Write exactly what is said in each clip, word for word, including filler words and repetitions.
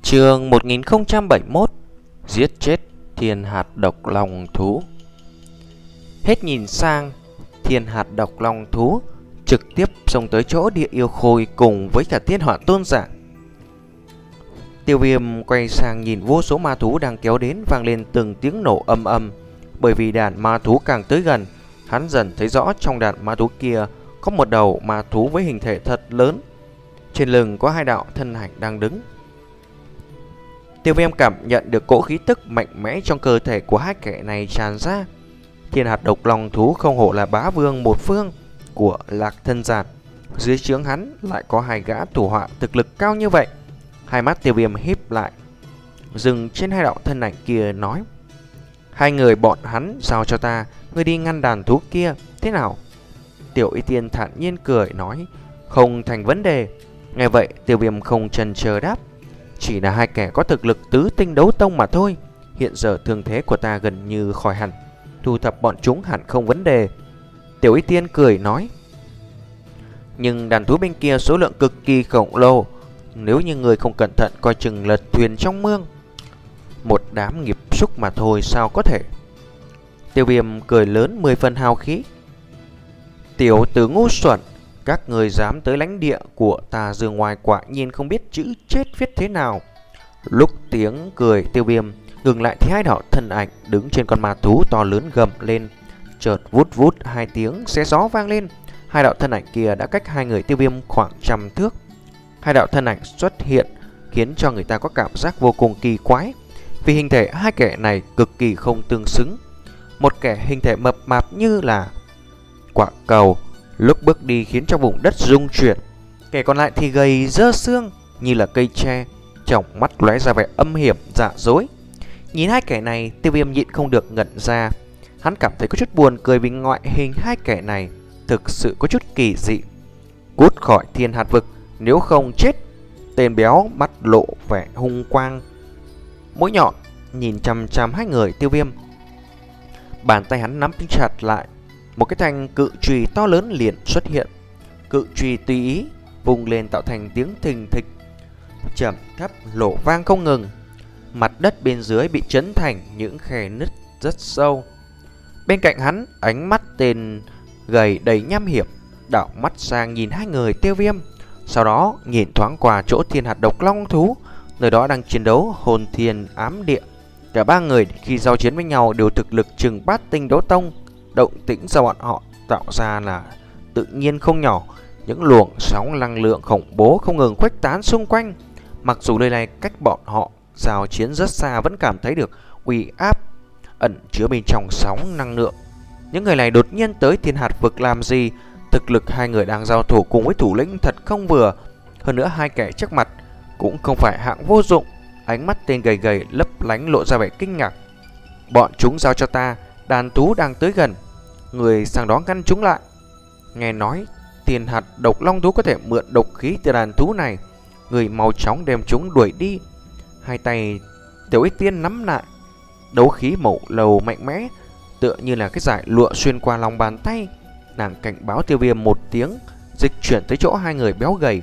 Chương một nghìn không trăm bảy mươi mốt. Giết chết thiên hạt độc long thú. Hết nhìn sang, thiên hạt độc long thú trực tiếp xông tới chỗ địa yêu khôi cùng với cả thiên hỏa tôn giả. Tiêu Viêm quay sang nhìn vô số ma thú đang kéo đến, vang lên từng tiếng nổ âm âm. Bởi vì đàn ma thú càng tới gần, hắn dần thấy rõ trong đàn ma thú kia có một đầu ma thú với hình thể thật lớn. Trên lưng có hai đạo thân ảnh đang đứng. Tiêu Viêm cảm nhận được cỗ khí tức mạnh mẽ trong cơ thể của hai kẻ này tràn ra. Thiên hạt độc long thú không hổ là bá vương một phương của Lạc Thân Giản, dưới trướng hắn lại có hai gã thủ họa thực lực cao như vậy. Hai mắt Tiêu Viêm híp lại, dừng trên hai đạo thân ảnh kia nói: hai người bọn hắn giao cho ta, ngươi đi ngăn đàn thú kia, thế nào? Tiểu Y Tiên thản nhiên cười nói: không thành vấn đề. Nghe vậy Tiêu Viêm không chần chờ đáp: chỉ là hai kẻ có thực lực tứ tinh đấu tông mà thôi. Hiện giờ thương thế của ta gần như khỏi hẳn, thu thập bọn chúng hẳn không vấn đề. Tiểu Y Tiên cười nói: nhưng đàn thú bên kia số lượng cực kỳ khổng lồ, nếu như người không cẩn thận coi chừng lật thuyền trong mương. Một đám nghiệp xúc mà thôi sao có thể. Tiêu Viêm cười lớn mười phần hào khí: tiểu tử ngu xuẩn, các người dám tới lãnh địa của ta Dương Ngoài quả nhiên không biết chữ chết viết thế nào. Lúc tiếng cười Tiêu Viêm ngừng lại thì hai đạo thân ảnh đứng trên con ma thú to lớn gầm lên. Chợt vút vút hai tiếng xé gió vang lên. Hai đạo thân ảnh kia đã cách hai người Tiêu Viêm khoảng trăm thước. Hai đạo thân ảnh xuất hiện khiến cho người ta có cảm giác vô cùng kỳ quái, vì hình thể hai kẻ này cực kỳ không tương xứng. Một kẻ hình thể mập mạp như là quả cầu, lúc bước đi khiến cho vùng đất rung chuyển. Kẻ còn lại thì gầy dơ xương như là cây tre, trong mắt lóe ra vẻ âm hiểm dạ dối. Nhìn hai kẻ này, Tiêu Viêm nhịn không được ngẩn ra. Hắn cảm thấy có chút buồn cười vì ngoại hình hai kẻ này thực sự có chút kỳ dị. Cút khỏi thiên hạt vực, nếu không chết. Tên béo mắt lộ vẻ hung quang, mũi nhọn nhìn chằm chằm hai người Tiêu Viêm. Bàn tay hắn nắm chặt lại, một cái thanh cự chùy to lớn liền xuất hiện. Cự chùy tùy ý vùng lên tạo thành tiếng thình thịch, trầm thấp lộ vang không ngừng. Mặt đất bên dưới bị chấn thành những khe nứt rất sâu. Bên cạnh hắn, ánh mắt tên gầy đầy nham hiểm đảo mắt sang nhìn hai người Tiêu Viêm, sau đó nhìn thoáng qua chỗ thiên hạt độc long thú, nơi đó đang chiến đấu hồn thiên ám địa. Cả ba người khi giao chiến với nhau đều thực lực chừng bát tinh đấu tông. Động tĩnh do bọn họ tạo ra là tự nhiên không nhỏ. Những luồng sóng năng lượng khủng bố không ngừng khuếch tán xung quanh. Mặc dù nơi này cách bọn họ giao chiến rất xa, vẫn cảm thấy được uy áp ẩn chứa bên trong sóng năng lượng. Những người này đột nhiên tới thiên hạt vực làm gì? Thực lực hai người đang giao thủ cùng với thủ lĩnh thật không vừa. Hơn nữa hai kẻ trước mặt cũng không phải hạng vô dụng. Ánh mắt tên gầy gầy lấp lánh lộ ra vẻ kinh ngạc. Bọn chúng giao cho ta, đàn thú đang tới gần, người sang đó ngăn chúng lại. Nghe nói thiên hạt độc long thú có thể mượn độc khí từ đàn thú này, người mau chóng đem chúng đuổi đi. Hai tay Tiểu Y Tiên nắm lại, đấu khí màu lầu mạnh mẽ tựa như là cái dải lụa xuyên qua lòng bàn tay. Nàng cảnh báo Tiêu Viêm một tiếng, dịch chuyển tới chỗ hai người béo gầy.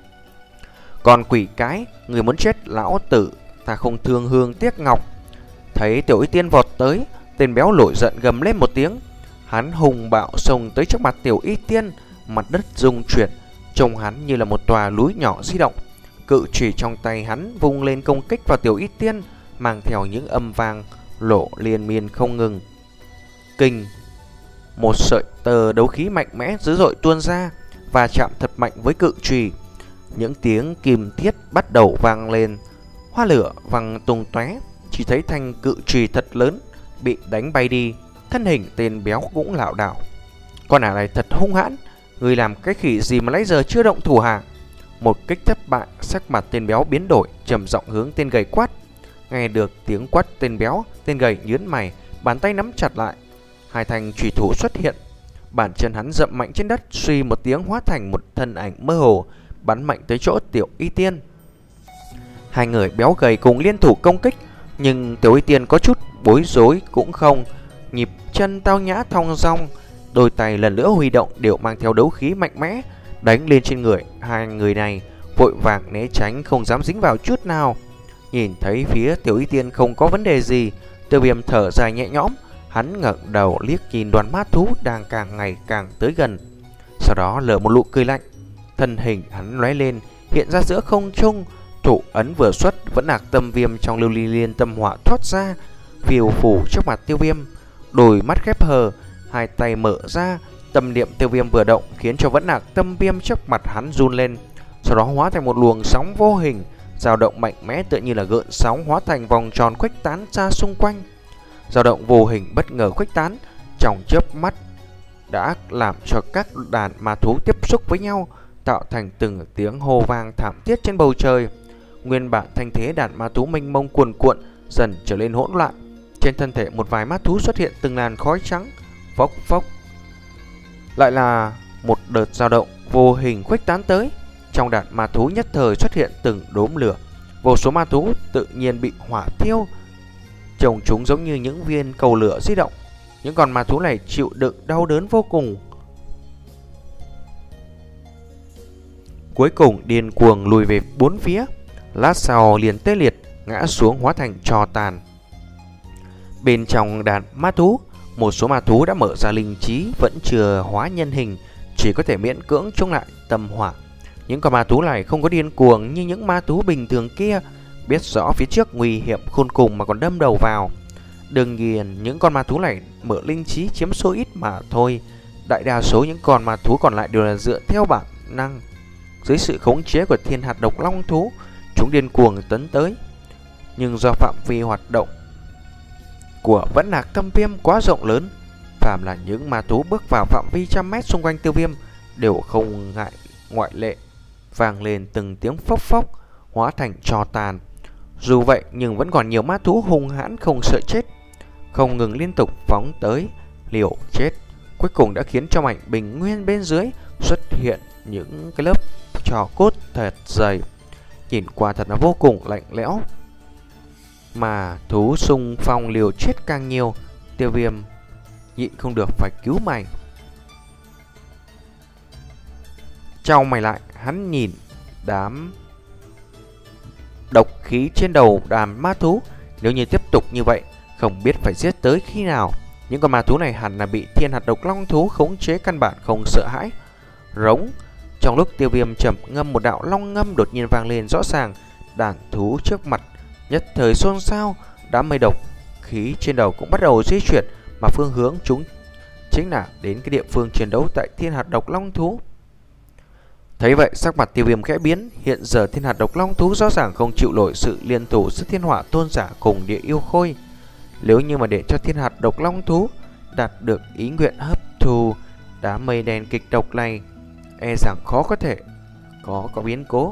Còn quỷ cái, người muốn chết lão tử, ta không thương hương tiếc ngọc. Thấy Tiểu Y Tiên vọt tới, tên béo nổi giận gầm lên một tiếng. Hắn hùng bạo xông tới trước mặt Tiểu Y Tiên, mặt đất rung chuyển, trông hắn như là một tòa núi nhỏ di động. Cự chùy trong tay hắn vung lên công kích vào Tiểu Y Tiên, mang theo những âm vang lộ liên miên không ngừng. Kinh! Một sợi tờ đấu khí mạnh mẽ dữ dội tuôn ra và chạm thật mạnh với cự chùy. Những tiếng kim thiết bắt đầu vang lên, hoa lửa văng tung tóe. Chỉ thấy thanh cự chùy thật lớn bị đánh bay đi, thân hình tên béo cũng lảo đảo. Con ả này thật hung hãn, người làm cái khỉ gì mà nãy giờ chưa động thủ hả? Một kích thất bại, sắc mặt tên béo biến đổi, trầm giọng hướng tên gầy quát. Nghe được tiếng quát tên béo, tên gầy nhướng mày, bàn tay nắm chặt lại. Hai thanh chùy thủ xuất hiện, bàn chân hắn dậm mạnh trên đất, suy một tiếng hóa thành một thân ảnh mơ hồ, bắn mạnh tới chỗ Tiểu Y Tiên. Hai người béo gầy cùng liên thủ công kích, nhưng Tiểu Y Tiên có chút bối rối cũng không, nhịp chân tao nhã thong dong, đôi tay lần nữa huy động đều mang theo đấu khí mạnh mẽ, đánh lên trên người hai người này, vội vàng né tránh không dám dính vào chút nào. Nhìn thấy phía Tiểu Y Tiên không có vấn đề gì, Tiêu Viêm thở dài nhẹ nhõm. Hắn ngẩng đầu liếc nhìn đoàn ma thú đang càng ngày càng tới gần, sau đó lở một nụ cười lạnh. Thân hình hắn lóe lên, hiện ra giữa không trung. Thủ ấn vừa xuất, vẫn Hạc Tâm Viêm trong Lưu Ly Liên Tâm Hỏa thoát ra, phiêu phủ trước mặt Tiêu Viêm. Đôi mắt khép hờ, hai tay mở ra, tâm niệm Tiêu Viêm vừa động khiến cho vẫn Hạc Tâm Viêm trước mặt hắn run lên, sau đó hóa thành một luồng sóng vô hình, dao động mạnh mẽ tựa như là gợn sóng, hóa thành vòng tròn khuếch tán ra xung quanh. Dao động vô hình bất ngờ khuếch tán, trong chớp mắt đã làm cho các đàn ma thú tiếp xúc với nhau, tạo thành từng tiếng hô vang thảm thiết trên bầu trời. Nguyên bản thanh thế đàn ma thú mênh mông cuồn cuộn dần trở nên hỗn loạn. Trên thân thể một vài ma thú xuất hiện từng làn khói trắng, phốc phốc. Lại là một đợt dao động vô hình khuếch tán tới. Trong đàn ma thú nhất thời xuất hiện từng đốm lửa, vô số ma thú tự nhiên bị hỏa thiêu, trông chúng giống như những viên cầu lửa di động. Những con ma thú này chịu đựng đau đớn vô cùng, cuối cùng điên cuồng lùi về bốn phía. Lát sau liền tê liệt ngã xuống hóa thành tro tàn. Bên trong đàn ma thú, một số ma thú đã mở ra linh trí, vẫn chưa hóa nhân hình, chỉ có thể miễn cưỡng chống lại tâm hỏa. Những con ma thú này không có điên cuồng như những ma thú bình thường kia, biết rõ phía trước nguy hiểm khôn cùng mà còn đâm đầu vào. Đương nhiên những con ma thú này mở linh trí chiếm số ít mà thôi. Đại đa số những con ma thú còn lại đều là dựa theo bản năng. Dưới sự khống chế của Thiên Hạt Độc Long thú, chúng điên cuồng tấn tới. Nhưng do phạm vi hoạt động của Vẫn Hạc Tâm Viêm quá rộng lớn, phàm là những ma thú bước vào phạm vi trăm mét xung quanh Tiêu Viêm đều không ngại ngoại lệ, vang lên từng tiếng phốc phốc, hóa thành tro tàn. Dù vậy nhưng vẫn còn nhiều ma thú hung hãn không sợ chết, không ngừng liên tục phóng tới liều chết. Cuối cùng đã khiến cho mảnh bình nguyên bên dưới xuất hiện những cái lớp tro cốt thật dày, nhìn qua thật là vô cùng lạnh lẽo. Mà thú xung phong liều chết càng nhiều, Tiêu Viêm nhịn không được phải cứu mày. Chau mày lại, hắn nhìn đám độc khí trên đầu đàn ma thú. Nếu như tiếp tục như vậy, không biết phải giết tới khi nào. Những con ma thú này hẳn là bị Thiên Hạt Độc Long thú khống chế, căn bản không sợ hãi. Rống. Trong lúc Tiêu Viêm trầm ngâm, một đạo long ngâm đột nhiên vang lên rõ ràng. Đàn thú trước mặt nhất thời xôn xao, đám mây độc khí trên đầu cũng bắt đầu di chuyển, mà phương hướng chúng chính là đến cái địa phương chiến đấu tại Thiên Hạt Độc Long thú. Thấy vậy, sắc mặt Tiêu Viêm khẽ biến. Hiện giờ Thiên Hạt Độc Long thú rõ ràng không chịu nổi sự liên thủ giữa Thiên Hỏa Tôn Giả cùng Địa Yêu Khôi. Nếu như mà để cho Thiên Hạt Độc Long thú đạt được ý nguyện hấp thu đám mây đen kịch độc này, e rằng khó có thể có có biến cố.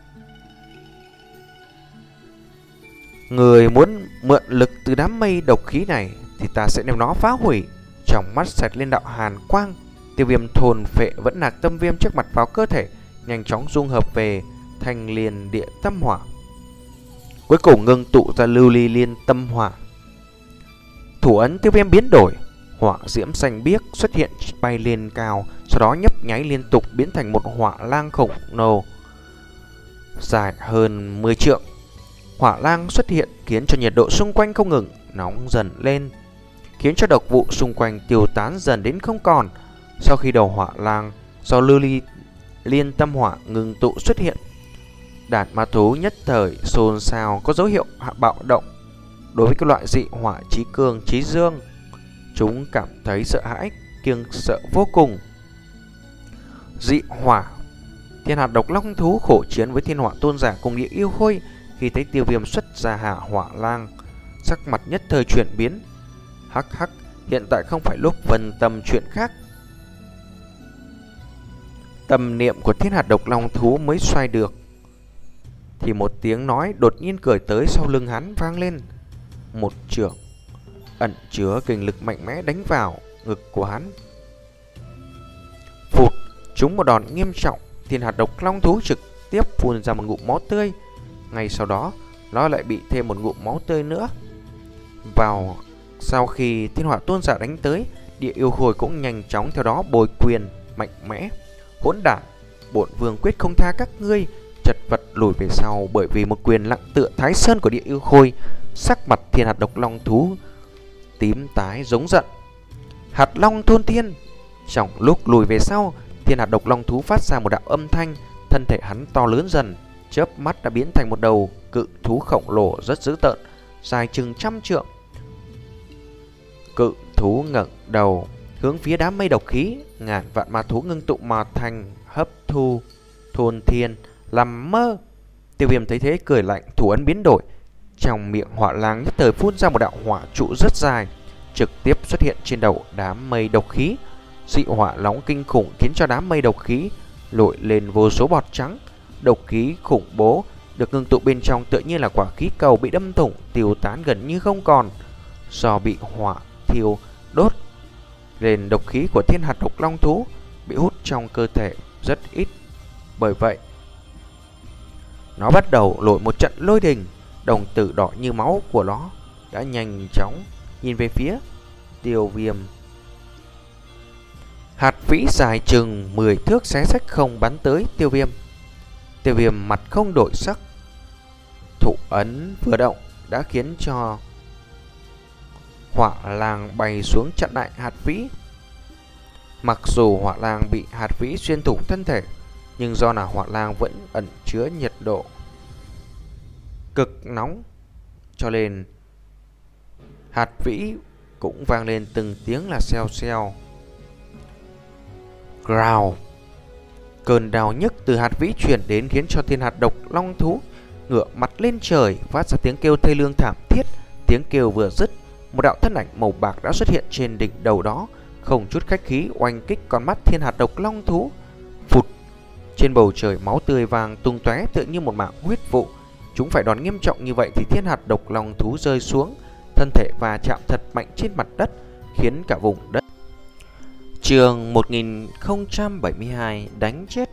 Người muốn mượn lực từ đám mây độc khí này thì ta sẽ đem nó phá hủy. Trong mắt xẹt lên đạo hàn quang, Tiêu Viêm thôn phệ Vẫn Hạc Tâm Viêm trước mặt vào cơ thể, nhanh chóng dung hợp về Thanh Liên Địa Tâm Hỏa, cuối cùng ngưng tụ ra Lưu Ly Liên Tâm Hỏa. Thủ ấn Tiêu Viêm biến đổi, hỏa diễm xanh biếc xuất hiện bay lên cao, sau đó nhấp nháy liên tục biến thành một hỏa lang khổng lồ dài hơn mười trượng. Hỏa lang xuất hiện khiến cho nhiệt độ xung quanh không ngừng nóng dần lên, khiến cho độc vụ xung quanh tiêu tán dần đến không còn. Sau khi đầu hỏa lang do Lưu Ly Liên Tâm Hỏa ngừng tụ xuất hiện, đàn ma thú nhất thời xôn xao, có dấu hiệu hạ bạo động. Đối với cái loại dị hỏa chí cương chí dương, chúng cảm thấy sợ hãi, kiêng sợ vô cùng. Dị hỏa. Thiên Hạt Độc Long thú khổ chiến với Thiên Hỏa Tôn Giả cùng Địa Yêu Khôi. Khi thấy Tiêu Viêm xuất ra hạ hỏa lang, sắc mặt nhất thời chuyển biến. Hắc hắc, hiện tại không phải lúc phân tâm chuyện khác. Tâm niệm của Thiên Hạt Độc Long thú mới xoay được, thì một tiếng nói đột nhiên cười tới sau lưng hắn vang lên. Một chưởng ẩn chứa kình lực mạnh mẽ đánh vào ngực của hắn. Phụt, trúng một đòn nghiêm trọng. Thiên Hạt Độc Long thú trực tiếp phun ra một ngụm máu tươi. Ngay sau đó, nó lại bị thêm một ngụm máu tươi nữa. Vào sau khi Thiên Hỏa Tôn Giả đánh tới, Địa Yêu Khôi cũng nhanh chóng theo đó bồi quyền mạnh mẽ. Hỗn đản, bổn vương quyết không tha các ngươi. Chật vật lùi về sau bởi vì một quyền nặng tựa Thái Sơn của Địa Yêu Khôi. Sắc mặt thiên hạt độc long thú tím tái giống giận. Hạt long thôn thiên. Trong lúc lùi về sau, thiên hạt độc long thú phát ra một đạo âm thanh. Thân thể hắn to lớn dần, chớp mắt đã biến thành một đầu cự thú khổng lồ rất dữ tợn, dài chừng trăm trượng. Cự thú ngẩng đầu hướng phía đám mây độc khí, ngàn vạn ma thú ngưng tụ mà thành, hấp thu thôn thiên làm mơ. Tiêu Viêm thấy thế cười lạnh, thủ ấn biến đổi, trong miệng hỏa lang nhất thời phun ra một đạo hỏa trụ rất dài, trực tiếp xuất hiện trên đầu đám mây độc khí. Dị hỏa nóng kinh khủng khiến cho đám mây độc khí nổi lên vô số bọt trắng. Độc khí khủng bố được ngưng tụ bên trong tựa như là quả khí cầu bị đâm thủng, tiêu tán gần như không còn. Do bị hỏa thiêu đốt nên độc khí của thiên hạt độc long thú bị hút trong cơ thể rất ít. Bởi vậy nó bắt đầu nổi một trận lôi đình. Đồng tử đỏ như máu của nó đã nhanh chóng nhìn về phía Tiêu Viêm. Hạt vĩ dài chừng mười thước xé rách không bắn tới Tiêu Viêm. Tiêu Viêm mặt không đổi sắc, thủ ấn vừa động đã khiến cho hỏa lang bay xuống chặn lại hạt vĩ. Mặc dù hỏa lang bị hạt vĩ xuyên thủng thân thể, nhưng do là hỏa lang vẫn ẩn chứa nhiệt độ cực nóng, cho nên hạt vĩ cũng vang lên từng tiếng là xèo xèo. Growl. Cơn đau nhức từ hạt vĩ truyền đến khiến cho thiên hạt độc long thú ngửa mặt lên trời, phát ra tiếng kêu thê lương thảm thiết. Tiếng kêu vừa dứt, một đạo thân ảnh màu bạc đã xuất hiện trên đỉnh đầu đó, không chút khách khí oanh kích con mắt thiên hạt độc long thú. Phụt. Trên bầu trời máu tươi vàng tung tóe tựa như một mảng huyết vụ. Chúng phải đòn nghiêm trọng như vậy thì thiên hạt độc long thú rơi xuống, thân thể va chạm thật mạnh trên mặt đất, khiến cả vùng đất. Chương một nghìn không trăm bảy mươi hai, đánh chết.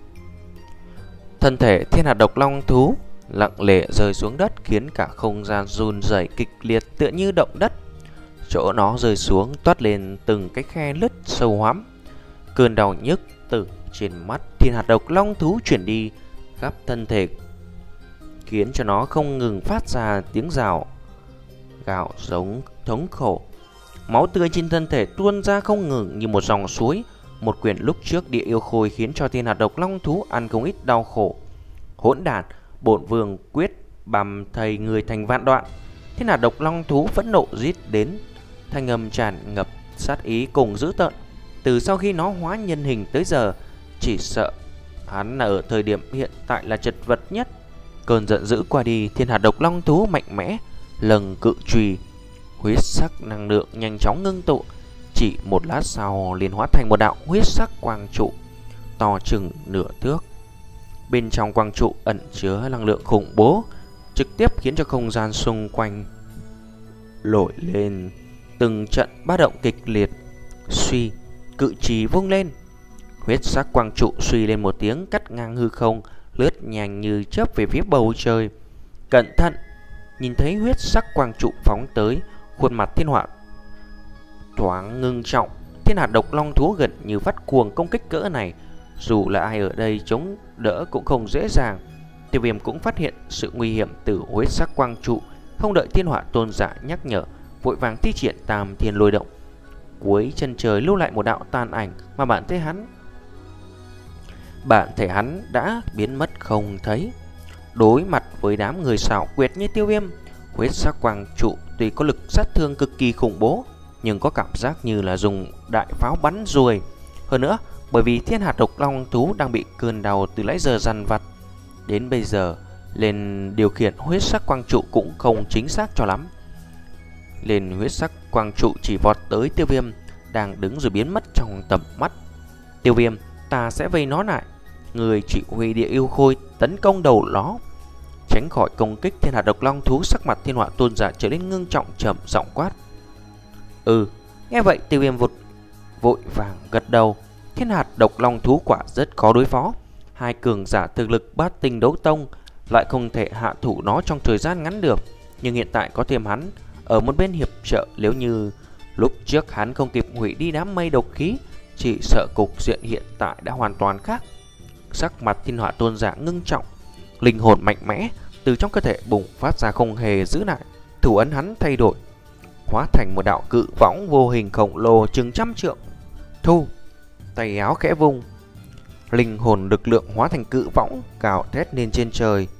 Thân thể thiên hạt độc long thú lặng lẽ rơi xuống đất, khiến cả không gian run rẩy kịch liệt tựa như động đất. Chỗ nó rơi xuống toát lên từng cái khe lứt sâu hoắm. Cơn đau nhức từ trên mắt thiên hạt độc long thú chuyển đi khắp thân thể, khiến cho nó không ngừng phát ra tiếng rào gào giống thống khổ. Máu tươi trên thân thể tuôn ra không ngừng như một dòng suối. Một quyền lúc trước Địa Yêu Khôi khiến cho thiên hạt độc long thú ăn không ít đau khổ. Hỗn đản, bổn vương quyết băm thây người thành vạn đoạn. Thiên hạt độc long thú phẫn nộ rít đến, thanh âm tràn ngập sát ý cùng dữ tợn. Từ sau khi nó hóa nhân hình tới giờ, chỉ sợ hắn là ở thời điểm hiện tại là chật vật nhất. Cơn giận dữ qua đi, thiên hạt độc long thú mạnh mẽ lần cự chùy, huyết sắc năng lượng nhanh chóng ngưng tụ. Chỉ một lát sau liền hóa thành một đạo huyết sắc quang trụ to chừng nửa thước. Bên trong quang trụ ẩn chứa năng lượng khủng bố, trực tiếp khiến cho không gian xung quanh nổi lên từng trận ba động kịch liệt. Suy, cự trì vung lên, huyết sắc quang trụ suy lên một tiếng, cắt ngang hư không, lướt nhanh như chớp về phía bầu trời. Cẩn thận! Nhìn thấy huyết sắc quang trụ phóng tới, khuôn mặt thiên họa thoáng ngưng trọng. Thiên hạt độc long thú gần như phát cuồng công kích cỡ này, dù là ai ở đây chống đỡ cũng không dễ dàng. Tiêu Viêm cũng phát hiện sự nguy hiểm từ huyết sắc quang trụ, không đợi thiên họa tôn giả nhắc nhở, vội vàng thi triển tam thiên lôi động. Cuối chân trời lưu lại một đạo tàn ảnh mà bản thể hắn bản thể hắn đã biến mất không thấy. Đối mặt với đám người xảo quyệt như Tiêu Viêm, huyết sắc quang trụ tuy có lực sát thương cực kỳ khủng bố, nhưng có cảm giác như là dùng đại pháo bắn ruồi. Hơn nữa, bởi vì thiên hạt độc long thú đang bị cơn đau từ nãy giờ dằn vặt đến bây giờ, nên điều khiển huyết sắc quang trụ cũng không chính xác cho lắm. Lên huyết sắc quang trụ chỉ vọt tới Tiêu Viêm đang đứng rồi biến mất trong tầm mắt. Tiêu Viêm, ta sẽ vây nó lại. Người chỉ huy Địa Yêu Khôi tấn công đầu nó, tránh khỏi công kích thiên hạt độc long thú. Sắc mặt thiên họa tôn giả trở nên ngưng trọng, trầm giọng quát. Ừ, nghe vậy Tiêu Viêm vụt vội vàng gật đầu. Thiên hạt độc long thú quả rất khó đối phó. Hai cường giả thực lực bát tinh đấu tông lại không thể hạ thủ nó trong thời gian ngắn được. Nhưng hiện tại có thêm hắn ở một bên hiệp trợ, nếu như lúc trước hắn không kịp hủy đi đám mây độc khí, chỉ sợ cục diện hiện tại đã hoàn toàn khác. Sắc mặt thiên họa tôn giả ngưng trọng, Linh hồn mạnh mẽ từ trong cơ thể bùng phát ra không hề giữ lại. Thủ ấn hắn thay đổi, hóa thành một đạo cự võng vô hình khổng lồ chừng trăm trượng. Thu, tay áo khẽ vung, linh hồn lực lượng hóa thành cự võng cào thét lên trên trời,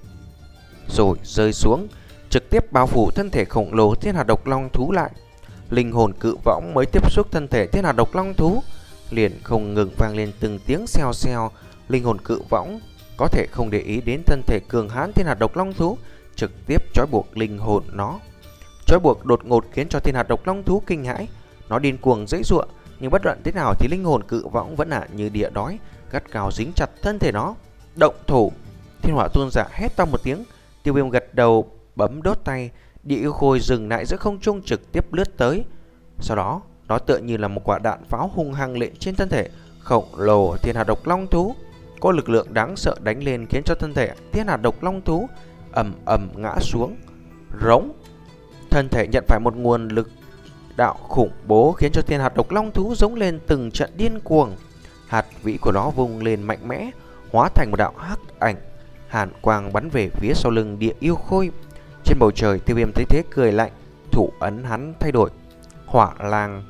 rồi rơi xuống, trực tiếp bao phủ thân thể khổng lồ thiên hạt độc long thú lại. Linh hồn cự võng mới tiếp xúc thân thể thiên hạt độc long thú, liền không ngừng vang lên từng tiếng xèo xèo. Linh hồn cự võng có thể không để ý đến thân thể cường hãn thiên hạt độc long thú, trực tiếp trói buộc linh hồn nó. Trói buộc đột ngột khiến cho thiên hạt độc long thú kinh hãi, nó điên cuồng giãy giụa, nhưng bất luận thế nào thì linh hồn cự võng vẫn là như địa đói, gắt gao dính chặt thân thể nó. Động thủ! Thiên hỏa tôn giả hét to một tiếng. Tiêu Viêm gật đầu bấm đốt tay, địa yêu khôi dừng lại giữa không trung trực tiếp lướt tới. Sau đó nó tựa như là một quả đạn pháo hung hăng lệ trên thân thể khổng lồ thiên hạt độc long thú. Có lực lượng đáng sợ đánh lên khiến cho thân thể thiên hạt độc long thú ầm ầm ngã xuống. Rống! Thân thể nhận phải một nguồn lực đạo khủng bố khiến cho thiên hạt độc long thú giống lên từng trận điên cuồng. Hạt vĩ của nó vung lên mạnh mẽ, hóa thành một đạo hắc ảnh, hàn quang bắn về phía sau lưng địa yêu khôi. Trên bầu trời, Tiêu Viêm thấy thế cười lạnh, thủ ấn hắn thay đổi, hỏa lang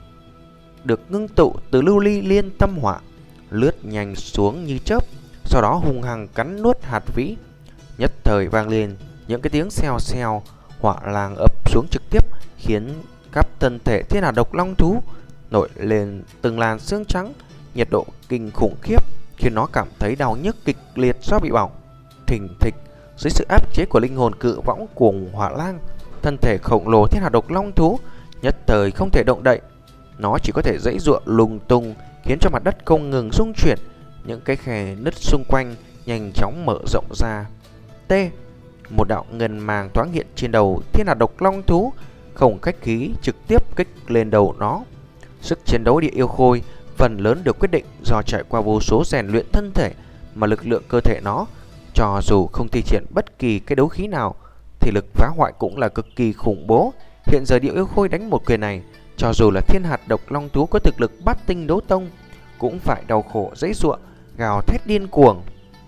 được ngưng tụ từ lưu ly liên tâm hỏa, lướt nhanh xuống như chớp, sau đó hung hăng cắn nuốt hạt vĩ. Nhất thời vang lên những cái tiếng xèo xèo, hỏa lang ập xuống trực tiếp khiến khắp thân thể thiên hạt độc long thú nổi lên từng làn xương trắng, nhiệt độ kinh khủng khiếp khiến nó cảm thấy đau nhức kịch liệt do bị bỏng. Thình thịch, dưới sự áp chế của linh hồn cự võng cùng hỏa lang, thân thể khổng lồ thiên hạt độc long thú nhất thời không thể động đậy. Nó chỉ có thể giãy giụa lung tung, khiến cho mặt đất không ngừng rung chuyển, những cái khe nứt xung quanh nhanh chóng mở rộng ra. T, một đạo ngân màng thoáng hiện trên đầu thiên hạt độc long thú, không khách khí trực tiếp kích lên đầu nó. Sức chiến đấu địa yêu khôi phần lớn được quyết định do trải qua vô số rèn luyện thân thể, mà lực lượng cơ thể nó, cho dù không thi triển bất kỳ cái đấu khí nào, thì lực phá hoại cũng là cực kỳ khủng bố. Hiện giờ địa yêu khôi đánh một quyền này, cho dù là thiên hạt độc long thú có thực lực bát tinh đấu tông, cũng phải đau khổ giãy giụa, gào thét điên cuồng.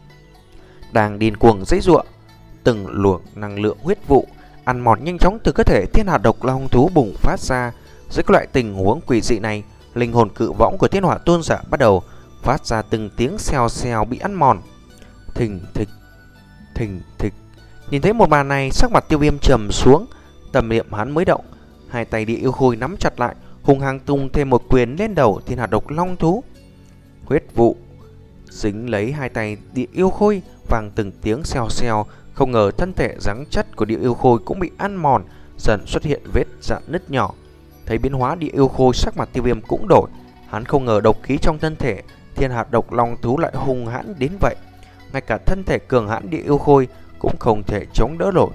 Đang điên cuồng giãy giụa, từng luồng năng lượng huyết vụ ăn mòn nhanh chóng từ cơ thể thiên hạt độc long thú bùng phát ra. Dưới các loại tình huống quỷ dị này, linh hồn cự võng của thiên hỏa tôn giả bắt đầu phát ra từng tiếng xèo xèo bị ăn mòn. Thình thịch, thình thịch. Nhìn thấy một màn này, sắc mặt Tiêu Viêm trầm xuống, tâm niệm hắn mới động, hai tay địa yêu khôi nắm chặt lại, hung hăng tung thêm một quyền lên đầu thiên hạt độc long thú. Huyết vụ dính lấy hai tay địa yêu khôi, vang từng tiếng xèo xèo. Không ngờ thân thể rắn chất của địa yêu khôi cũng bị ăn mòn, dần xuất hiện vết rạn nứt nhỏ. Thấy biến hóa địa yêu khôi, sắc mặt Tiêu Viêm cũng đổi. Hắn không ngờ độc khí trong thân thể thiên hạt độc long thú lại hung hãn đến vậy, ngay cả thân thể cường hãn địa yêu khôi cũng không thể chống đỡ nổi.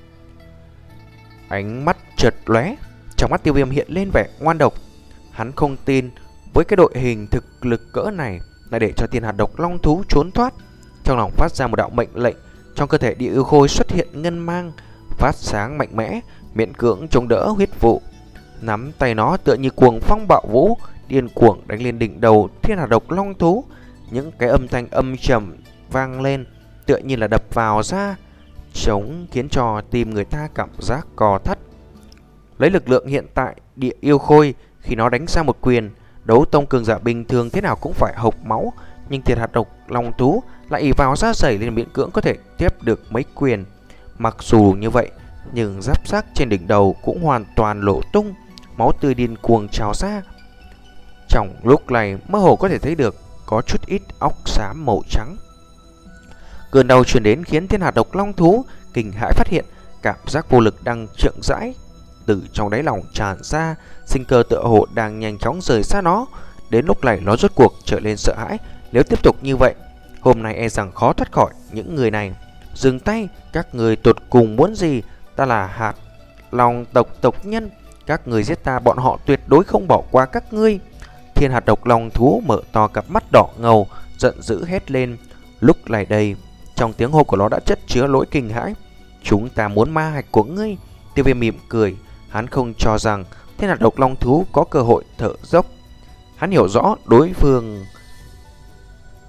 Ánh mắt chợt lóe, trong mắt Tiêu Viêm hiện lên vẻ ngoan độc. Hắn không tin với cái đội hình thực lực cỡ này lại để cho thiên hạt độc long thú trốn thoát. Trong lòng phát ra một đạo mệnh lệnh, trong cơ thể địa yêu khôi xuất hiện ngân mang phát sáng mạnh mẽ, miễn cưỡng chống đỡ huyết vụ. Nắm tay nó tựa như cuồng phong bạo vũ, điên cuồng đánh lên đỉnh đầu thiên hạt độc long thú. Những cái âm thanh âm trầm vang lên, tựa như là đập vào da trống, khiến cho tim người ta cảm giác co thắt. Lấy lực lượng hiện tại địa yêu khôi, khi nó đánh ra một quyền, đấu tông cường giả bình thường thế nào cũng phải hộc máu, nhưng thiên hạt độc long thú lại ỷ vào da dày lên miễn cưỡng có thể tiếp được mấy quyền. Mặc dù như vậy, nhưng giáp xác trên đỉnh đầu cũng hoàn toàn lộ tung, máu tươi điên cuồng trào ra. Trong lúc này mơ hồ có thể thấy được có chút ít óc xám màu trắng. Cơn đau truyền đến khiến thiên hạt độc long thú kinh hãi, phát hiện cảm giác vô lực đang chượng rãi từ trong đáy lòng tràn ra, sinh cơ tựa hồ đang nhanh chóng rời xa nó. Đến lúc này nó rốt cuộc trở lên sợ hãi, nếu tiếp tục như vậy, hôm nay e rằng khó thoát khỏi những người này. Dừng tay, các người tột cùng muốn gì? Ta là hạt long tộc tộc nhân, các người giết ta, bọn họ tuyệt đối không bỏ qua các ngươi. Thiên hạt độc long thú mở to cặp mắt đỏ ngầu, giận dữ hét lên. Lúc này đây, trong tiếng hô của nó đã chất chứa nỗi kinh hãi. Chúng ta muốn ma hạch của ngươi. Tiêu Viêm mỉm cười, hắn không cho rằng thiên hạt độc long thú có cơ hội thở dốc. Hắn hiểu rõ đối phương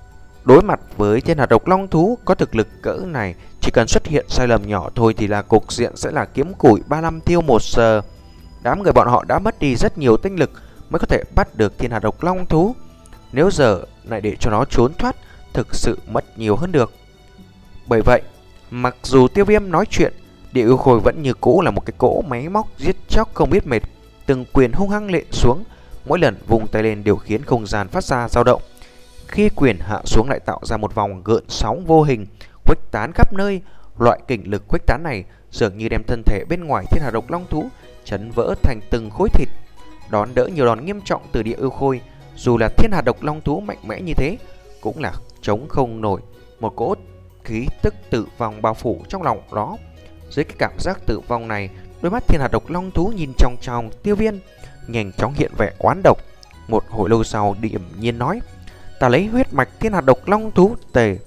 Đối mặt với thiên hạt độc long thú có thực lực cỡ này, chỉ cần xuất hiện sai lầm nhỏ thôi thì là cục diện sẽ là kiếm củi ba năm tiêu một giờ. Đám người bọn họ đã mất đi rất nhiều tinh lực mới có thể bắt được thiên hạt độc long thú. Nếu giờ lại để cho nó trốn thoát, thực sự mất nhiều hơn được. Bởi vậy, mặc dù Tiêu Viêm nói chuyện, Địa Yêu Khôi vẫn như cũ là một cái cỗ máy móc giết chóc không biết mệt, từng quyền hung hăng lệ xuống, mỗi lần vùng tay lên đều khiến không gian phát ra dao động. Khi quyền hạ xuống lại tạo ra một vòng gợn sóng vô hình khuếch tán khắp nơi. Loại kình lực khuếch tán này dường như đem thân thể bên ngoài thiên hạt độc long thú chấn vỡ thành từng khối thịt, đón đỡ nhiều đòn nghiêm trọng từ Địa Yêu Khôi. Dù là thiên hạt độc long thú mạnh mẽ như thế cũng là chống không nổi một cỗ khí tức tử vong bao phủ trong lòng đó. Dưới cái cảm giác tử vong này, đôi mắt thiên hạt độc long thú nhìn trong trong Tiêu Viêm nhanh chóng hiện vẻ oán độc. Một hồi lâu sau, điềm nhiên nói: "Ta lấy huyết mạch thiên hạt độc long thú tề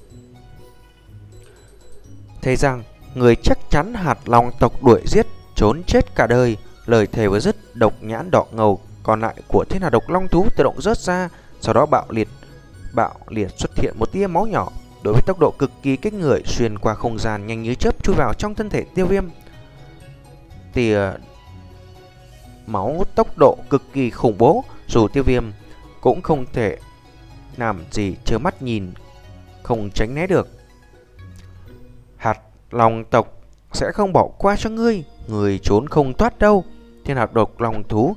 thề rằng người chắc chắn hạt long tộc đuổi giết trốn chết cả đời." Lời thề vừa dứt, độc nhãn đỏ ngầu còn lại của thiên hạt độc long thú tự động rớt ra, sau đó bạo liệt bạo liệt xuất hiện một tia máu nhỏ. Đối với tốc độ cực kỳ kinh người, xuyên qua không gian nhanh như chớp chui vào trong thân thể Tiêu Viêm. Tia máu tốc độ cực kỳ khủng bố, dù Tiêu Viêm cũng không thể làm gì trơ mắt nhìn, không tránh né được. Hạt long tộc sẽ không bỏ qua cho ngươi, người trốn không thoát đâu. Thiên hạt độc long thú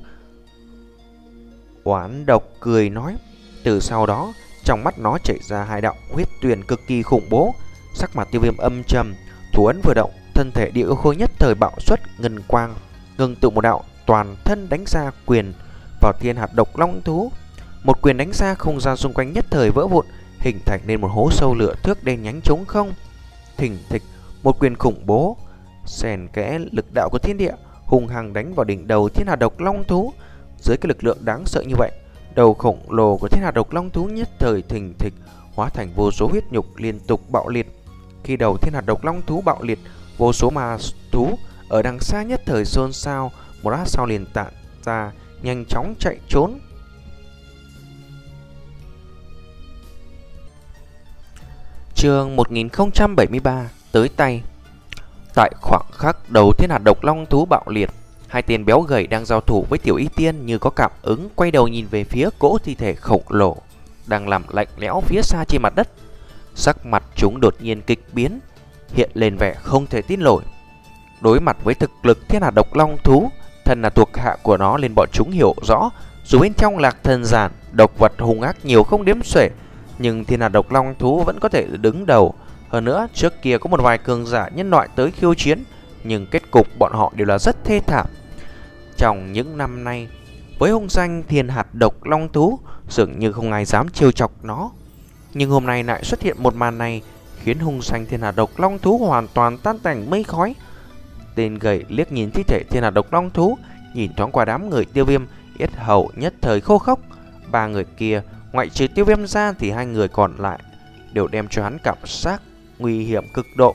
oán độc cười nói. Từ sau đó, trong mắt nó chảy ra hai đạo huyết tuyền cực kỳ khủng bố. Sắc mặt Tiêu Viêm âm trầm, thủ ấn vừa động, thân thể Địa Yêu Khôi nhất thời bạo xuất ngân quang, ngừng tụ một đạo toàn thân đánh ra quyền vào thiên hạt độc long thú. Một quyền đánh ra, không gian xung quanh nhất thời vỡ vụn, hình thành nên một hố sâu lửa thước đen nhánh trống không. Thình thịch, một quyền khủng bố xen kẽ lực đạo của thiên địa, hung hăng đánh vào đỉnh đầu thiên hạt độc long thú. Dưới cái lực lượng đáng sợ như vậy, đầu khổng lồ của thiên hạt độc long thú nhất thời thình thịch hóa thành vô số huyết nhục liên tục bạo liệt. Khi đầu thiên hạt độc long thú bạo liệt, vô số ma thú ở đằng xa nhất thời xôn xao, một lát sau liền tản ra, nhanh chóng chạy trốn. Chương một nghìn không trăm bảy mươi ba tới tay. Tại khoảng khắc đầu thiên hạt độc long thú bạo liệt, hai tên béo gầy đang giao thủ với Tiểu Y Tiên như có cảm ứng, quay đầu nhìn về phía cỗ thi thể khổng lồ đang làm lạnh lẽo phía xa trên mặt đất. Sắc mặt chúng đột nhiên kịch biến, hiện lên vẻ không thể tin nổi. Đối mặt với thực lực thiên hạt độc long thú, thân là thuộc hạ của nó nên bọn chúng hiểu rõ, dù bên trong lạc thần giản độc vật hung ác nhiều không đếm xuể, nhưng thiên hạt độc long thú vẫn có thể đứng đầu. Hơn nữa, trước kia có một vài cường giả nhân loại tới khiêu chiến, nhưng kết cục bọn họ đều là rất thê thảm. Trong những năm nay, với hung danh thiên hạt độc long thú, dường như không ai dám trêu chọc nó. Nhưng hôm nay lại xuất hiện một màn này, khiến hung danh thiên hạt độc long thú hoàn toàn tan tành mây khói. Tên gầy liếc nhìn thi thể thiên hạt độc long thú, nhìn thoáng qua đám người Tiêu Viêm, yết hầu nhất thời khô khốc. Ba người kia, ngoại trừ Tiêu Viêm ra thì hai người còn lại đều đem cho hắn cảm giác nguy hiểm cực độ.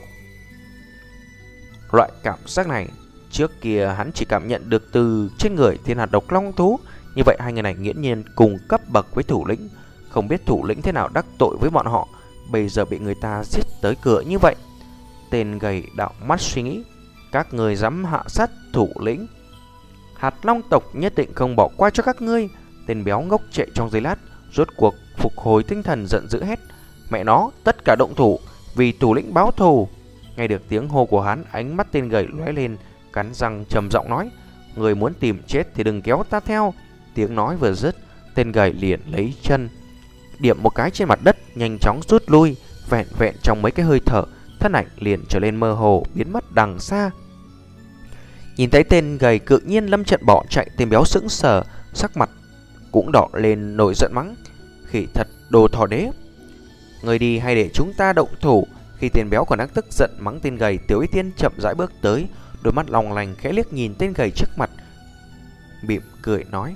Loại cảm giác này trước kia hắn chỉ cảm nhận được từ trên người thiên hạt độc long thú. Như vậy hai người này nghiễm nhiên cùng cấp bậc với thủ lĩnh. Không biết thủ lĩnh thế nào đắc tội với bọn họ, bây giờ bị người ta giết tới cửa như vậy. Tên gầy đạo mắt suy nghĩ, các người dám hạ sát thủ lĩnh, hạt long tộc nhất định không bỏ qua cho các ngươi. Tên béo ngốc trệ trong giây lát, rốt cuộc phục hồi tinh thần, giận dữ hét: "Mẹ nó, tất cả động thủ, vì thủ lĩnh báo thù!" Nghe được tiếng hô của hắn, ánh mắt tên gầy lóe lên, cắn răng trầm giọng nói: "Người muốn tìm chết thì đừng kéo ta theo." Tiếng nói vừa dứt, tên gầy liền lấy chân điểm một cái trên mặt đất, nhanh chóng rút lui. Vẹn vẹn trong mấy cái hơi thở, thân ảnh liền trở lên mơ hồ, biến mất đằng xa. Nhìn thấy tên gầy cự nhiên lâm trận bỏ chạy, tên béo sững sờ, sắc mặt cũng đỏ lên, nổi giận mắng: "Khỉ thật, đồ thỏ đế! Người đi hay để chúng ta động thủ?" Khi tên béo còn đang tức giận mắng tên gầy, Tiểu Y Tiên chậm rãi bước tới, đôi mắt long lanh khẽ liếc nhìn tên gầy trước mặt, mỉm cười nói.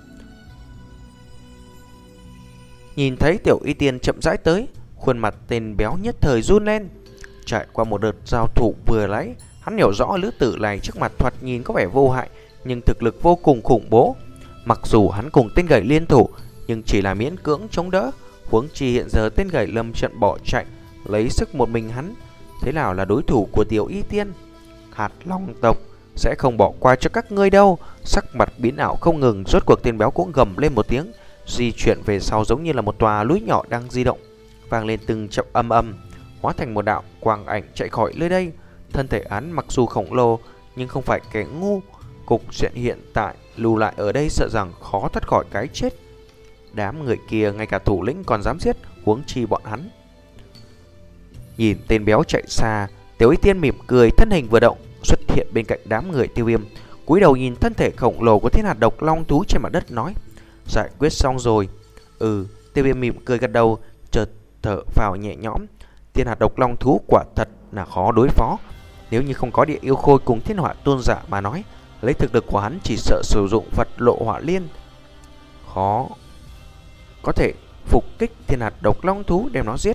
Nhìn thấy Tiểu Y Tiên chậm rãi tới, khuôn mặt tên béo nhất thời run lên. Trải qua một đợt giao thủ vừa lấy, hắn hiểu rõ lữ tử này trước mặt thoạt nhìn có vẻ vô hại, nhưng thực lực vô cùng khủng bố. Mặc dù hắn cùng tên gầy liên thủ, nhưng chỉ là miễn cưỡng chống đỡ. Huống chi hiện giờ tên gầy lâm trận bỏ chạy, lấy sức một mình hắn, thế nào là đối thủ của Tiểu Y Tiên? Hạt Long tộc sẽ không bỏ qua cho các ngươi đâu. Sắc mặt biến ảo không ngừng, rốt cuộc tên béo cũng gầm lên một tiếng, di chuyển về sau giống như là một tòa núi nhỏ đang di động, vang lên từng chập âm âm, hóa thành một đạo quang ảnh chạy khỏi nơi đây. Thân thể hắn mặc dù khổng lồ nhưng không phải kẻ ngu, cục diện hiện tại lưu lại ở đây sợ rằng khó thoát khỏi cái chết. Đám người kia ngay cả thủ lĩnh còn dám giết, huống chi bọn hắn. Nhìn tên béo chạy xa, Tiểu Y Tiên mỉm cười, thân hình vừa động xuất hiện bên cạnh đám người Tiêu Viêm, cúi đầu nhìn thân thể khổng lồ của thiên hạt độc long thú trên mặt đất nói: giải quyết xong rồi. Ừ. Tiêu Viêm mỉm cười gật đầu, chợt thở phào nhẹ nhõm. Thiên hạt độc long thú quả thật là khó đối phó. Nếu như không có địa yêu khôi cùng thiên hỏa tôn giả mà nói, lấy thực lực của hắn chỉ sợ sử dụng vật lộ hỏa liên, khó có thể phục kích thiên hạt độc long thú đem nó giết.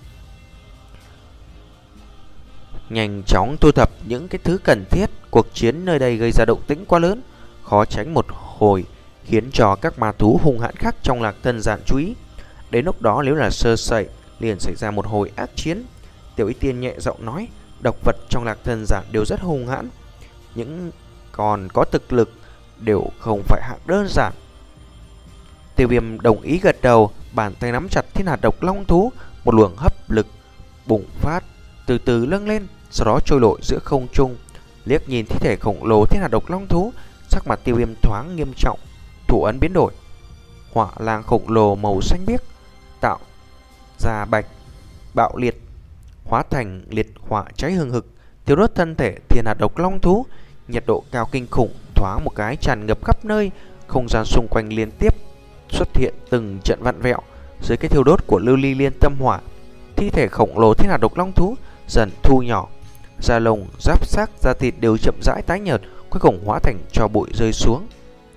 Nhanh chóng thu thập những cái thứ cần thiết. Cuộc chiến nơi đây gây ra động tĩnh quá lớn, khó tránh một hồi khiến cho các ma thú hung hãn khác trong Lạc Thần Giản chú ý. Đến lúc đó nếu là sơ sẩy liền xảy ra một hồi ác chiến. Tiểu Y Tiên nhẹ giọng nói: độc vật trong Lạc Thần Giản đều rất hung hãn, những còn có thực lực đều không phải hạng đơn giản. Tiêu Viêm đồng ý gật đầu, bàn tay nắm chặt thiên hạt độc long thú, một luồng hấp lực bùng phát từ từ lâng lên, sau đó trôi nổi giữa không trung. Liếc nhìn thi thể khổng lồ thiên hạt độc long thú, sắc mặt Tiêu Viêm thoáng nghiêm trọng, thủ ấn biến đổi, hỏa lang khổng lồ màu xanh biếc tạo ra bạch bạo liệt, hóa thành liệt hỏa cháy hừng hực, thiêu đốt thân thể thiên hạt độc long thú. Nhiệt độ cao kinh khủng, thoáng một cái tràn ngập khắp nơi, không gian xung quanh liên tiếp xuất hiện từng trận vặn vẹo dưới cái thiêu đốt của lưu ly liên tâm hỏa. Thi thể khổng lồ thiên hạt độc long thú dần thu nhỏ, da lông, giáp xác, da thịt đều chậm rãi tái nhợt, cuối cùng hóa thành tro bụi rơi xuống.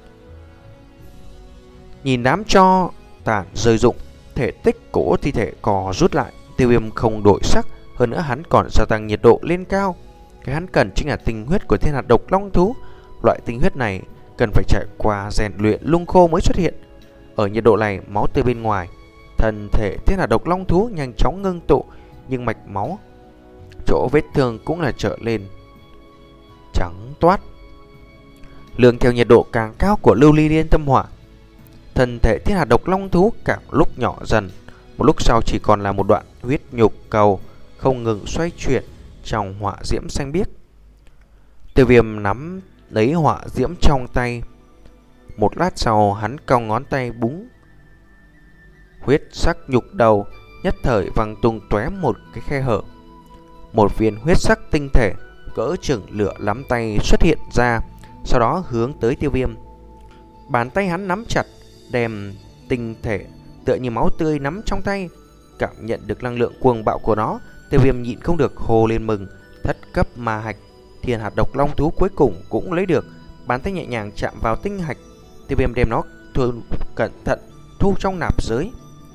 Nhìn đám tro tàn rơi rụng, thể tích của thi thể cò rút lại. Tiêu Viêm không đổi sắc, hơn nữa hắn còn gia tăng nhiệt độ lên cao. Cái hắn cần chính là tinh huyết của thiên hạt độc long thú. Loại tinh huyết này cần phải trải qua rèn luyện lung khô mới xuất hiện. Ở nhiệt độ này, máu từ bên ngoài thân thể thiên hạt độc long thú nhanh chóng ngưng tụ, nhưng mạch máu chỗ vết thương cũng là trở lên trắng toát. Lượng theo nhiệt độ càng cao của lưu ly liên tâm hỏa, thân thể thiên hạt độc long thú càng lúc nhỏ dần. Một lúc sau chỉ còn là một đoạn huyết nhục cầu không ngừng xoay chuyển trong hỏa diễm xanh biếc. Tiêu Viêm nắm lấy hỏa diễm trong tay. Một lát sau hắn cong ngón tay búng huyết sắc nhục đầu, nhất thời văng tung tóe một cái khe hở. Một viên huyết sắc tinh thể cỡ chừng lửa nắm tay xuất hiện ra, sau đó hướng tới Tiêu Viêm. Bàn tay hắn nắm chặt, đem tinh thể tựa như máu tươi nắm trong tay. Cảm nhận được năng lượng cuồng bạo của nó, Tiêu Viêm nhịn không được hô lên mừng. Thất cấp ma hạch, thiên hạt độc long thú cuối cùng cũng lấy được. Bàn tay nhẹ nhàng chạm vào tinh hạch, Tiêu Viêm đem nó thu cẩn thận thu trong nạp giới.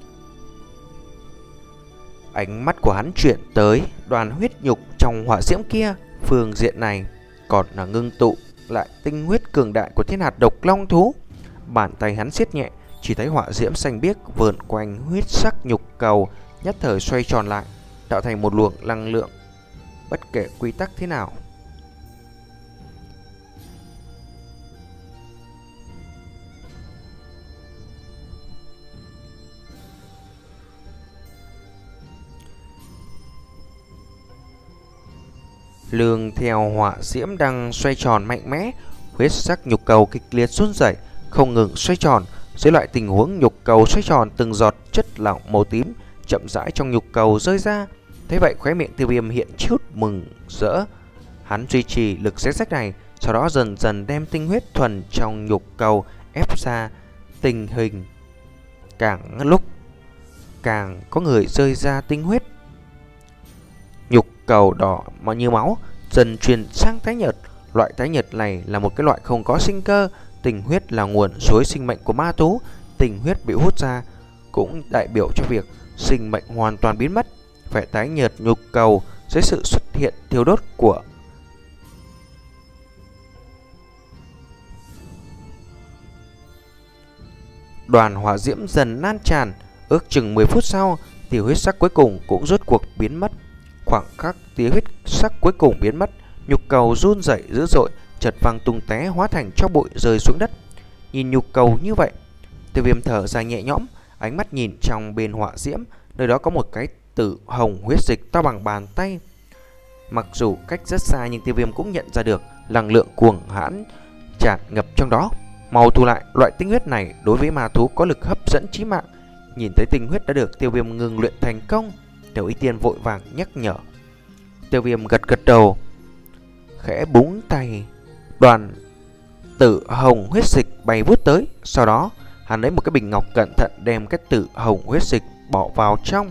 Ánh mắt của hắn chuyển tới đoàn huyết nhục trong hỏa diễm kia. Phương diện này còn là ngưng tụ lại tinh huyết cường đại của thiên hạt độc long thú. Bàn tay hắn siết nhẹ, chỉ thấy hỏa diễm xanh biếc vờn quanh huyết sắc nhục cầu, nhất thời xoay tròn lại, tạo thành một luồng năng lượng. Bất kể quy tắc thế nào, lường theo hỏa diễm đang xoay tròn mạnh mẽ, huyết sắc nhục cầu kịch liệt run rẩy, không ngừng xoay tròn. Dưới loại tình huống nhục cầu xoay tròn, từng giọt chất lỏng màu tím chậm rãi trong nhục cầu rơi ra. Thế vậy khóe miệng Tiêu Viêm hiện chút mừng rỡ. Hắn duy trì lực xé rách này, sau đó dần dần đem tinh huyết thuần trong nhục cầu ép ra. Tình hình càng lúc càng có người rơi ra tinh huyết. Nhục cầu đỏ mà như máu dần chuyển sang tái nhợt. Loại tái nhợt này là một cái loại không có sinh cơ. Tình huyết là nguồn suối sinh mệnh của ma thú. Tình huyết bị hút ra cũng đại biểu cho việc sinh mệnh hoàn toàn biến mất. Phải tái nhợt nhục cầu dưới sự xuất hiện thiêu đốt của đoàn hỏa diễm dần lan tràn. Ước chừng mười phút sau, tia huyết sắc cuối cùng cũng rốt cuộc biến mất. Khoảng khắc tia huyết sắc cuối cùng biến mất, nhục cầu run rẩy dữ dội, chợt văng tung té hóa thành tro bụi rơi xuống đất. Nhìn nhục cầu như vậy, Tiêu Viêm thở dài nhẹ nhõm, ánh mắt nhìn trong bên hỏa diễm, nơi đó có một cái tử hồng huyết dịch to bằng bàn tay. Mặc dù cách rất xa nhưng Tiêu Viêm cũng nhận ra được năng lượng cuồng hãn tràn ngập trong đó. Mau thu lại, loại tinh huyết này đối với ma thú có lực hấp dẫn chí mạng. Nhìn thấy tinh huyết đã được Tiêu Viêm ngừng luyện thành công, Tiểu Y Tiên vội vàng nhắc nhở. Tiêu Viêm gật gật đầu, khẽ búng tay, đoàn tử hồng huyết dịch bay vút tới. Sau đó hắn lấy một cái bình ngọc cẩn thận đem cái tử hồng huyết dịch bỏ vào trong.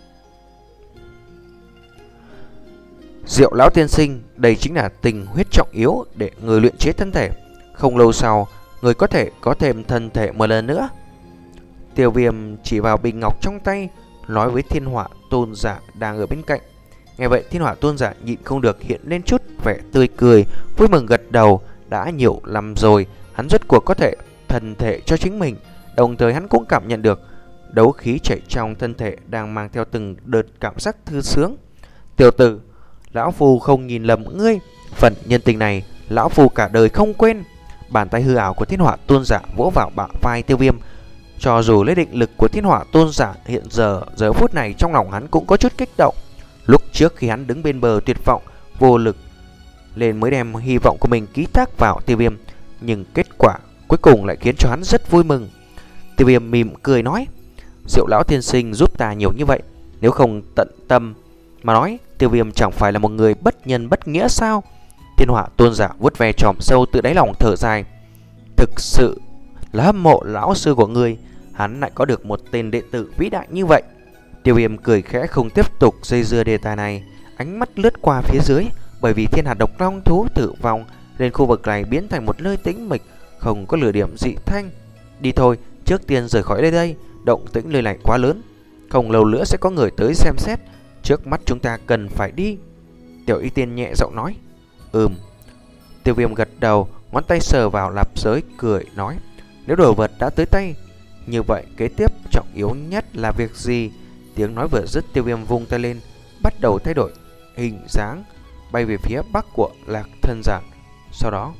Diệu lão tiên sinh, đây chính là tình huyết trọng yếu để người luyện chế thân thể. Không lâu sau, người có thể có thêm thân thể một lần nữa. Tiêu Viêm chỉ vào bình ngọc trong tay, nói với Thiên Hỏa Tôn giả đang ở bên cạnh. Nghe vậy, Thiên Hỏa Tôn giả nhịn không được hiện lên chút vẻ tươi cười, vui mừng gật đầu. Đã nhiều năm rồi, hắn rốt cuộc có thể thân thể cho chính mình. Đồng thời hắn cũng cảm nhận được đấu khí chảy trong thân thể đang mang theo từng đợt cảm giác thư sướng. Tiểu tử, lão phu không nhìn lầm ngươi, phần nhân tình này lão phu cả đời không quên. Bàn tay hư ảo của Thiên Hỏa Tôn giả vỗ vào bả vai Tiêu Viêm. Cho dù lấy định lực của Thiên Hỏa Tôn giả, hiện giờ giờ phút này trong lòng hắn cũng có chút kích động. Lúc trước khi hắn đứng bên bờ tuyệt vọng vô lực lên mới đem hy vọng của mình ký thác vào Tiêu Viêm, nhưng kết quả cuối cùng lại khiến cho hắn rất vui mừng. Tiêu Viêm mỉm cười nói: Diệu lão tiên sinh giúp ta nhiều như vậy, nếu không tận tâm mà nói, Tiêu Viêm chẳng phải là một người bất nhân bất nghĩa sao? Thiên Hỏa Tôn giả vuốt ve tròm sâu tự đáy lòng thở dài. Thực sự là hâm mộ lão sư của ngươi, hắn lại có được một tên đệ tử vĩ đại như vậy. Tiêu Viêm cười khẽ không tiếp tục dây dưa đề tài này, ánh mắt lướt qua phía dưới. Bởi vì thiên hạt độc long thú tử vong nên khu vực này biến thành một nơi tĩnh mịch, không có lửa điểm dị thanh. Đi thôi, trước tiên rời khỏi đây đây, động tĩnh nơi này quá lớn, không lâu nữa sẽ có người tới xem xét. Trước mắt chúng ta cần phải đi. Tiểu Y Tiên nhẹ giọng nói. Ừm. Tiêu Viêm gật đầu, ngón tay sờ vào nạp giới, cười nói: Nếu đồ vật đã tới tay, như vậy kế tiếp trọng yếu nhất là việc gì? Tiếng nói vừa dứt, Tiêu Viêm vung tay lên, bắt đầu thay đổi hình dáng, bay về phía bắc của Lạc Thân Giản. Sau đó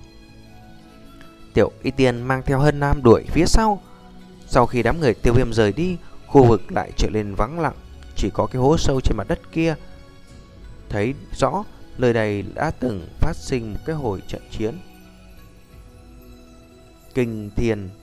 Tiểu Y Tiên mang theo Hân Nam đuổi phía sau. Sau khi đám người Tiêu Viêm rời đi, khu vực lại trở nên vắng lặng, chỉ có cái hố sâu trên mặt đất kia. Thấy rõ nơi đây đã từng phát sinh một cái hồi trận chiến kinh thiên.